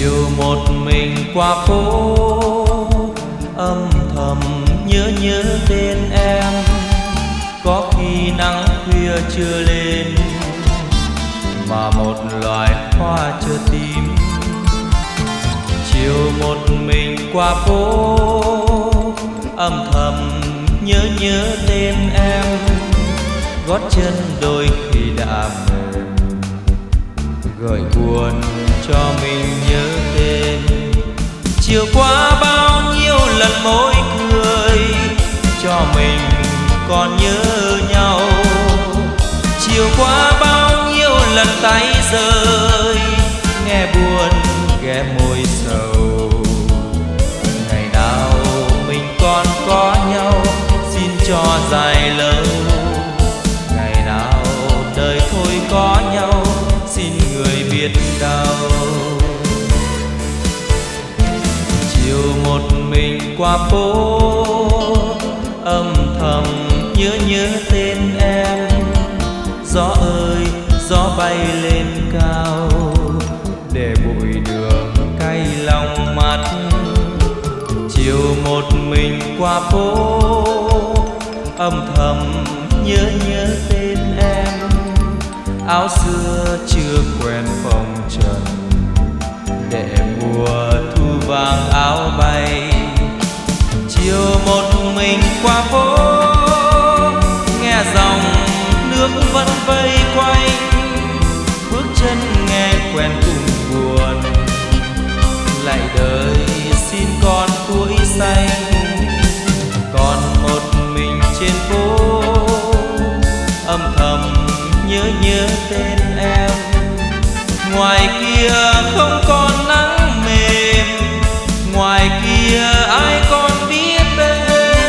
Chiều một mình qua phố âm thầm nhớ tên em. Có khi nắng khuya chưa lên mà một loài hoa chưa tím. Chiều một mình qua phố âm thầm nhớ tên em. Gót chân đôi khi đã mềm gợi buồn cho mình nhớ tên. Chiều qua bao nhiêu lần môi cười cho mình còn nhớ nhau. Chiều qua bao nhiêu lần tay rơi nghe buồn ghé môi sầu. Ngày nào mình còn có nhau xin cho dài lâu. Ngày nào đời thôi có nhau xin người biết đâu. Chiều một mình qua phố âm thầm nhớ tên em. Gió ơi gió bay lên cao để bụi đường cay lòng mắt. Chiều một mình qua phố âm thầm nhớ tên em. Áo xưa chưa quen phong trần để mùa thu vàng áo bay. Chiều một mình qua phố nghe dòng nước vẫn vây quanh. Bước chân nghe quen cùng buồn lại đời xin con tuổi xanh. Còn một mình trên phố âm thầm nhớ tên em. Ngoài kia không còn nắng mềm, ngoài kia ai còn biết đến.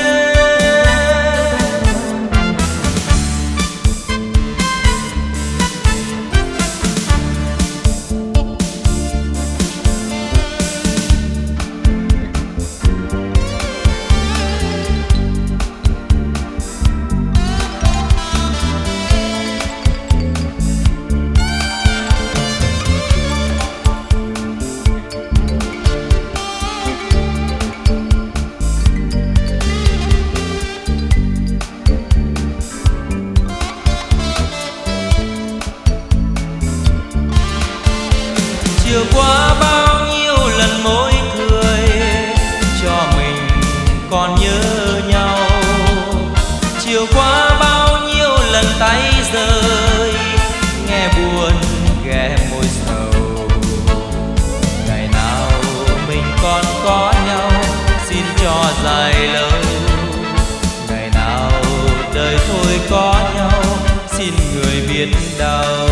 Chiều qua bao nhiêu lần môi cười cho mình còn nhớ nhau. Chiều qua bao nhiêu lần tay rơi nghe buồn ghé môi sầu. Ngày nào mình còn có nhau xin cho dài lâu. Ngày nào đời thôi có nhau xin người biết đâu.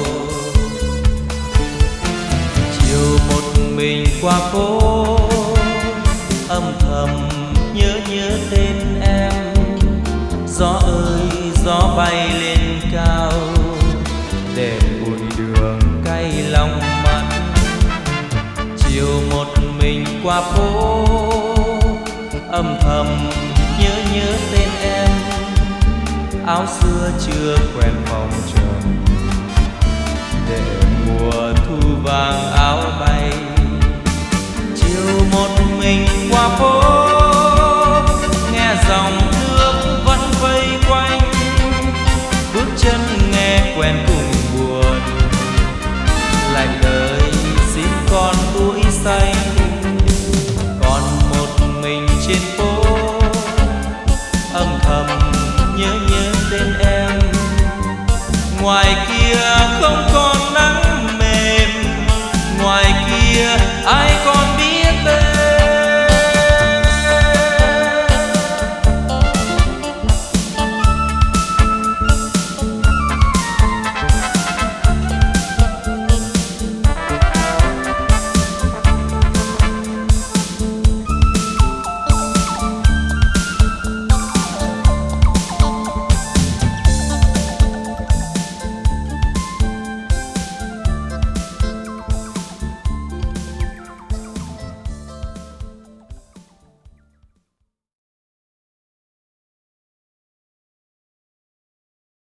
Chiều một mình qua phố âm thầm nhớ tên em. Gió ơi gió bay lên cao để bụi đường cay lòng mắt. Chiều một mình qua phố âm thầm nhớ tên em. Áo xưa chưa quen phong trần để mùa thu vàng